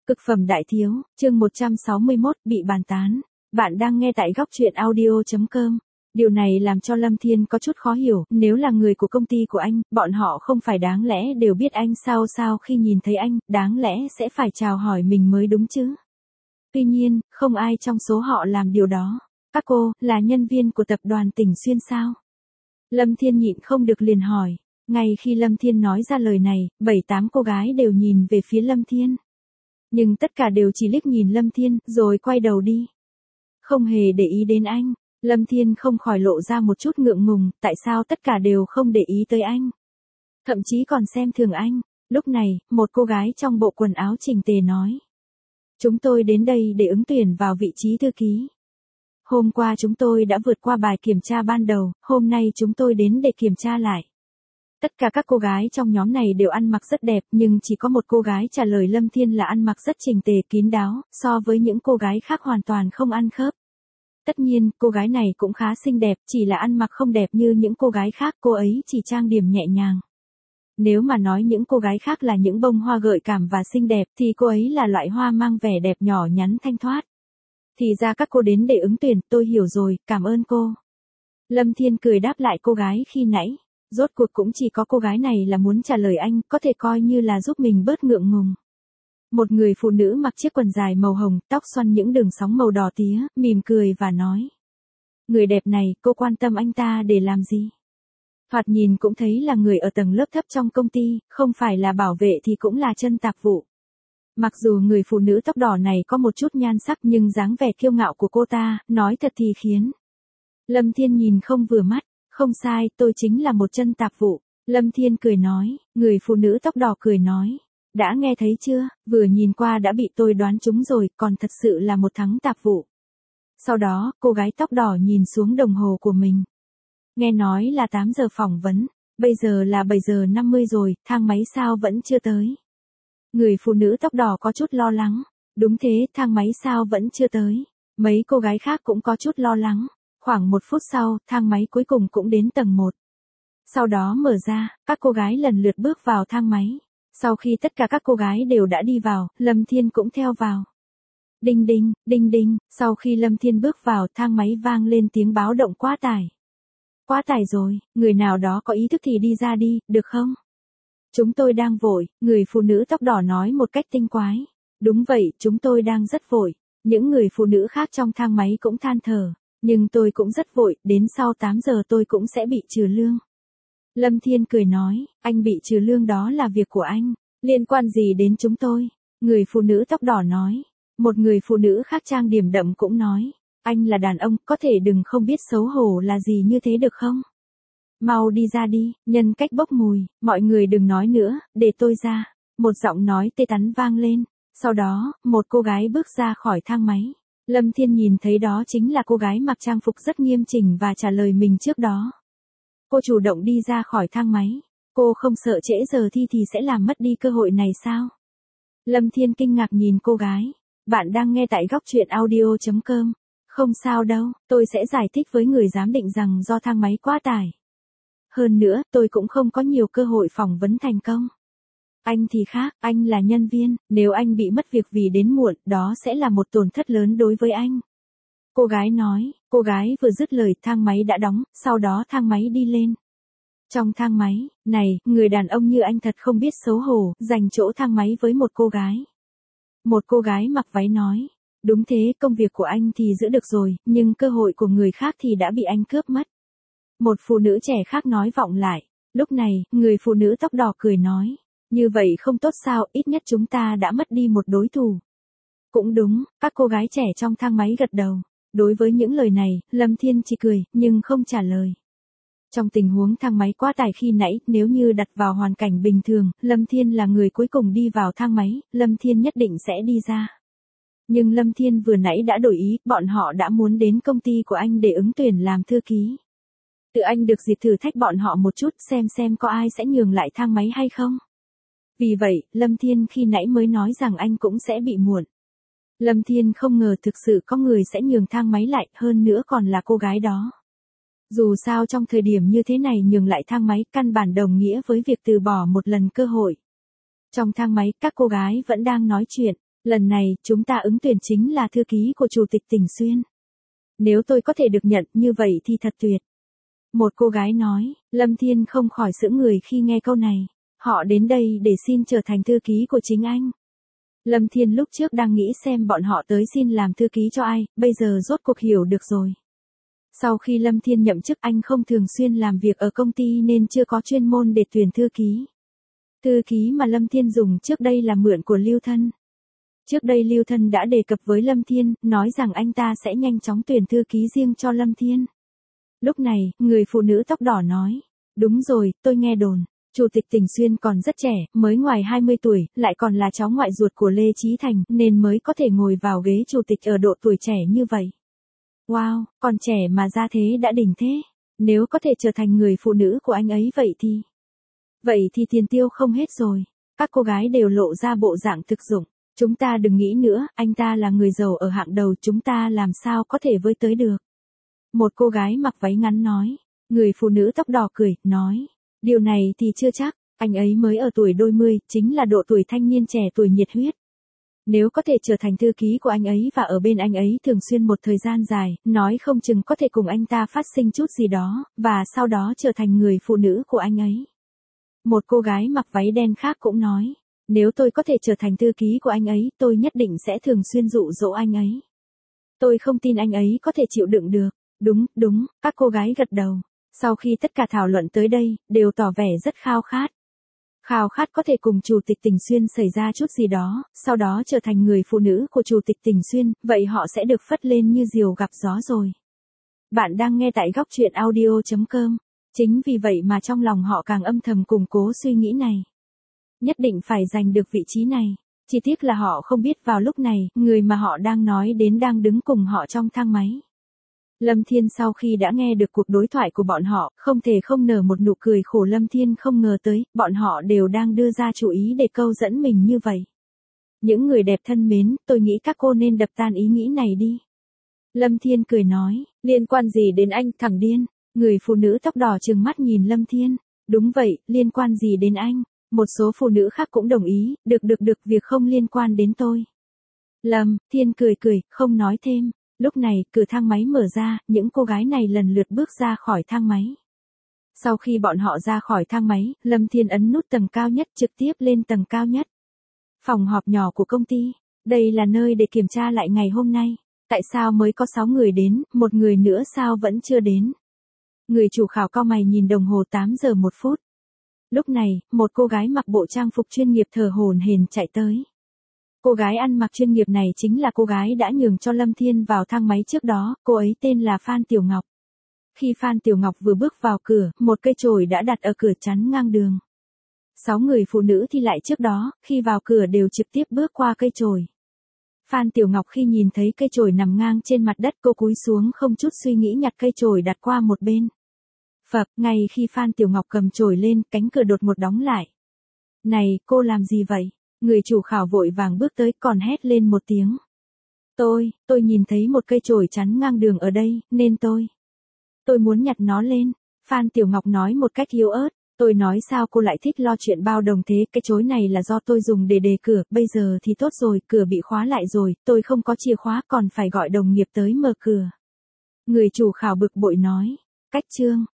Cực phẩm đại thiếu, chương 161, bị bàn tán. Bạn đang nghe tại góc truyện audio.com. Điều này làm cho Lâm Thiên có chút khó hiểu, nếu là người của công ty của anh, bọn họ không phải đáng lẽ đều biết anh sao khi nhìn thấy anh, đáng lẽ sẽ phải chào hỏi mình mới đúng chứ. Tuy nhiên, không ai trong số họ làm điều đó. Các cô, là nhân viên của tập đoàn Tỉnh Xuyên sao? Lâm Thiên nhịn không được liền hỏi. Ngay khi Lâm Thiên nói ra lời này, 7-8 cô gái đều nhìn về phía Lâm Thiên. Nhưng tất cả đều chỉ liếc nhìn Lâm Thiên, rồi quay đầu đi. Không hề để ý đến anh. Lâm Thiên không khỏi lộ ra một chút ngượng ngùng, tại sao tất cả đều không để ý tới anh. Thậm chí còn xem thường anh. Lúc này, một cô gái trong bộ quần áo chỉnh tề nói. Chúng tôi đến đây để ứng tuyển vào vị trí thư ký. Hôm qua chúng tôi đã vượt qua bài kiểm tra ban đầu, hôm nay chúng tôi đến để kiểm tra lại. Tất cả các cô gái trong nhóm này đều ăn mặc rất đẹp, nhưng chỉ có một cô gái trả lời Lâm Thiên là ăn mặc rất chỉnh tề kín đáo, so với những cô gái khác hoàn toàn không ăn khớp. Tất nhiên, cô gái này cũng khá xinh đẹp, chỉ là ăn mặc không đẹp như những cô gái khác, cô ấy chỉ trang điểm nhẹ nhàng. Nếu mà nói những cô gái khác là những bông hoa gợi cảm và xinh đẹp, thì cô ấy là loại hoa mang vẻ đẹp nhỏ nhắn thanh thoát. Thì ra các cô đến để ứng tuyển, tôi hiểu rồi, cảm ơn cô. Lâm Thiên cười đáp lại cô gái khi nãy. Rốt cuộc cũng chỉ có cô gái này là muốn trả lời anh, có thể coi như là giúp mình bớt ngượng ngùng. Một người phụ nữ mặc chiếc quần dài màu hồng, tóc xoăn những đường sóng màu đỏ tía, mỉm cười và nói. Người đẹp này, cô quan tâm anh ta để làm gì? Thoạt nhìn cũng thấy là người ở tầng lớp thấp trong công ty, không phải là bảo vệ thì cũng là chân tạp vụ. Mặc dù người phụ nữ tóc đỏ này có một chút nhan sắc nhưng dáng vẻ kiêu ngạo của cô ta, nói thật thì khiến Lâm Thiên nhìn không vừa mắt. Không sai, tôi chính là một chân tạp vụ. Lâm Thiên cười nói, người phụ nữ tóc đỏ cười nói. Đã nghe thấy chưa, vừa nhìn qua đã bị tôi đoán trúng rồi, còn thật sự là một thắng tạp vụ. Sau đó, cô gái tóc đỏ nhìn xuống đồng hồ của mình. Nghe nói là 8 giờ phỏng vấn, bây giờ là 7 giờ 50 rồi, thang máy sao vẫn chưa tới. Người phụ nữ tóc đỏ có chút lo lắng. Đúng thế, thang máy sao vẫn chưa tới. Mấy cô gái khác cũng có chút lo lắng. Khoảng 1 phút sau, thang máy cuối cùng cũng đến tầng 1. Sau đó mở ra, các cô gái lần lượt bước vào thang máy. Sau khi tất cả các cô gái đều đã đi vào, Lâm Thiên cũng theo vào. Đinh đinh, đinh đinh, sau khi Lâm Thiên bước vào, thang máy vang lên tiếng báo động quá tải. Quá tải rồi, người nào đó có ý thức thì đi ra đi, được không? Chúng tôi đang vội, người phụ nữ tóc đỏ nói một cách tinh quái. Đúng vậy, chúng tôi đang rất vội. Những người phụ nữ khác trong thang máy cũng than thở. Nhưng tôi cũng rất vội, đến sau 8 giờ tôi cũng sẽ bị trừ lương. Lâm Thiên cười nói, anh bị trừ lương đó là việc của anh, liên quan gì đến chúng tôi? Người phụ nữ tóc đỏ nói. Một người phụ nữ khác trang điểm đậm cũng nói, anh là đàn ông, có thể đừng không biết xấu hổ là gì như thế được không? Mau đi ra đi, nhân cách bốc mùi, mọi người đừng nói nữa, để tôi ra. Một giọng nói tê tắn vang lên, sau đó, một cô gái bước ra khỏi thang máy. Lâm Thiên nhìn thấy đó chính là cô gái mặc trang phục rất nghiêm chỉnh và trả lời mình trước đó. Cô chủ động đi ra khỏi thang máy. Cô không sợ trễ giờ thi thì sẽ làm mất đi cơ hội này sao? Lâm Thiên kinh ngạc nhìn cô gái. Bạn đang nghe tại góc truyện audio.com. Không sao đâu, tôi sẽ giải thích với người giám định rằng do thang máy quá tải. Hơn nữa, tôi cũng không có nhiều cơ hội phỏng vấn thành công. Anh thì khác, anh là nhân viên, nếu anh bị mất việc vì đến muộn, đó sẽ là một tổn thất lớn đối với anh. Cô gái nói, cô gái vừa dứt lời thang máy đã đóng, sau đó thang máy đi lên. Trong thang máy, này, người đàn ông như anh thật không biết xấu hổ, dành chỗ thang máy với một cô gái. Một cô gái mặc váy nói, đúng thế, công việc của anh thì giữ được rồi, nhưng cơ hội của người khác thì đã bị anh cướp mất. Một phụ nữ trẻ khác nói vọng lại, lúc này, người phụ nữ tóc đỏ cười nói. Như vậy không tốt sao, ít nhất chúng ta đã mất đi một đối thủ. Cũng đúng, các cô gái trẻ trong thang máy gật đầu. Đối với những lời này, Lâm Thiên chỉ cười, nhưng không trả lời. Trong tình huống thang máy quá tải khi nãy, nếu như đặt vào hoàn cảnh bình thường, Lâm Thiên là người cuối cùng đi vào thang máy, Lâm Thiên nhất định sẽ đi ra. Nhưng Lâm Thiên vừa nãy đã đổi ý, bọn họ đã muốn đến công ty của anh để ứng tuyển làm thư ký. Tự anh được dịp thử thách bọn họ một chút xem có ai sẽ nhường lại thang máy hay không. Vì vậy, Lâm Thiên khi nãy mới nói rằng anh cũng sẽ bị muộn. Lâm Thiên không ngờ thực sự có người sẽ nhường thang máy lại, hơn nữa còn là cô gái đó. Dù sao trong thời điểm như thế này nhường lại thang máy căn bản đồng nghĩa với việc từ bỏ một lần cơ hội. Trong thang máy, các cô gái vẫn đang nói chuyện. Lần này, chúng ta ứng tuyển chính là thư ký của Chủ tịch tỉnh Xuyên. Nếu tôi có thể được nhận như vậy thì thật tuyệt. Một cô gái nói, Lâm Thiên không khỏi sững người khi nghe câu này. Họ đến đây để xin trở thành thư ký của chính anh. Lâm Thiên lúc trước đang nghĩ xem bọn họ tới xin làm thư ký cho ai, bây giờ rốt cuộc hiểu được rồi. Sau khi Lâm Thiên nhậm chức anh không thường xuyên làm việc ở công ty nên chưa có chuyên môn để tuyển thư ký. Thư ký mà Lâm Thiên dùng trước đây là mượn của Lưu Thân. Trước đây Lưu Thân đã đề cập với Lâm Thiên, nói rằng anh ta sẽ nhanh chóng tuyển thư ký riêng cho Lâm Thiên. Lúc này, người phụ nữ tóc đỏ nói, đúng rồi, tôi nghe đồn. Chủ tịch tỉnh Xuyên còn rất trẻ, mới ngoài 20 tuổi, lại còn là cháu ngoại ruột của Lê Chí Thành, nên mới có thể ngồi vào ghế chủ tịch ở độ tuổi trẻ như vậy. Wow, còn trẻ mà ra thế đã đỉnh thế. Nếu có thể trở thành người phụ nữ của anh ấy vậy thì tiền tiêu không hết rồi. Các cô gái đều lộ ra bộ dạng thực dụng. Chúng ta đừng nghĩ nữa, anh ta là người giàu ở hạng đầu, chúng ta làm sao có thể với tới được. Một cô gái mặc váy ngắn nói. Người phụ nữ tóc đỏ cười, nói. Điều này thì chưa chắc, anh ấy mới ở tuổi đôi mươi, chính là độ tuổi thanh niên trẻ tuổi nhiệt huyết. Nếu có thể trở thành thư ký của anh ấy và ở bên anh ấy thường xuyên một thời gian dài, nói không chừng có thể cùng anh ta phát sinh chút gì đó, và sau đó trở thành người phụ nữ của anh ấy. Một cô gái mặc váy đen khác cũng nói, nếu tôi có thể trở thành thư ký của anh ấy, tôi nhất định sẽ thường xuyên dụ dỗ anh ấy. Tôi không tin anh ấy có thể chịu đựng được. Đúng, các cô gái gật đầu. Sau khi tất cả thảo luận tới đây, đều tỏ vẻ rất khao khát. Khao khát có thể cùng Chủ tịch tỉnh Xuyên xảy ra chút gì đó, sau đó trở thành người phụ nữ của Chủ tịch tỉnh Xuyên, vậy họ sẽ được phất lên như diều gặp gió rồi. Bạn đang nghe tại góc truyện audio.com. Chính vì vậy mà trong lòng họ càng âm thầm củng cố suy nghĩ này. Nhất định phải giành được vị trí này. Chỉ tiếc là họ không biết vào lúc này, người mà họ đang nói đến đang đứng cùng họ trong thang máy. Lâm Thiên sau khi đã nghe được cuộc đối thoại của bọn họ, không thể không nở một nụ cười khổ. Lâm Thiên không ngờ tới, bọn họ đều đang đưa ra chủ ý để câu dẫn mình như vậy. Những người đẹp thân mến, tôi nghĩ các cô nên đập tan ý nghĩ này đi. Lâm Thiên cười nói, liên quan gì đến anh, thằng điên. Người phụ nữ tóc đỏ trừng mắt nhìn Lâm Thiên. Đúng vậy, liên quan gì đến anh. Một số phụ nữ khác cũng đồng ý, được, việc không liên quan đến tôi. Lâm Thiên cười, không nói thêm. Lúc này, cửa thang máy mở ra, những cô gái này lần lượt bước ra khỏi thang máy. Sau khi bọn họ ra khỏi thang máy, Lâm Thiên ấn nút tầng cao nhất trực tiếp lên tầng cao nhất. Phòng họp nhỏ của công ty. Đây là nơi để kiểm tra lại ngày hôm nay. Tại sao mới có 6 người đến, một người nữa sao vẫn chưa đến? Người chủ khảo cau mày nhìn đồng hồ 8 giờ 1 phút. Lúc này, một cô gái mặc bộ trang phục chuyên nghiệp thở hổn hển chạy tới. Cô gái ăn mặc chuyên nghiệp này chính là cô gái đã nhường cho Lâm Thiên vào thang máy trước đó, cô ấy tên là Phan Tiểu Ngọc. Khi Phan Tiểu Ngọc vừa bước vào cửa, một cây chổi đã đặt ở cửa chắn ngang đường. 6 người phụ nữ thi lại trước đó, khi vào cửa đều trực tiếp bước qua cây chổi. Phan Tiểu Ngọc khi nhìn thấy cây chổi nằm ngang trên mặt đất, cô cúi xuống không chút suy nghĩ nhặt cây chổi đặt qua một bên. Phập, ngay khi Phan Tiểu Ngọc cầm chổi lên, cánh cửa đột ngột đóng lại. Này, cô làm gì vậy? Người chủ khảo vội vàng bước tới còn hét lên một tiếng. Tôi nhìn thấy một cây chổi chắn ngang đường ở đây, nên tôi muốn nhặt nó lên. Phan Tiểu Ngọc nói một cách yếu ớt. Tôi nói sao cô lại thích lo chuyện bao đồng thế, cái chổi này là do tôi dùng để đề cửa, bây giờ thì tốt rồi, cửa bị khóa lại rồi, tôi không có chìa khóa còn phải gọi đồng nghiệp tới mở cửa. Người chủ khảo bực bội nói. Cách chương.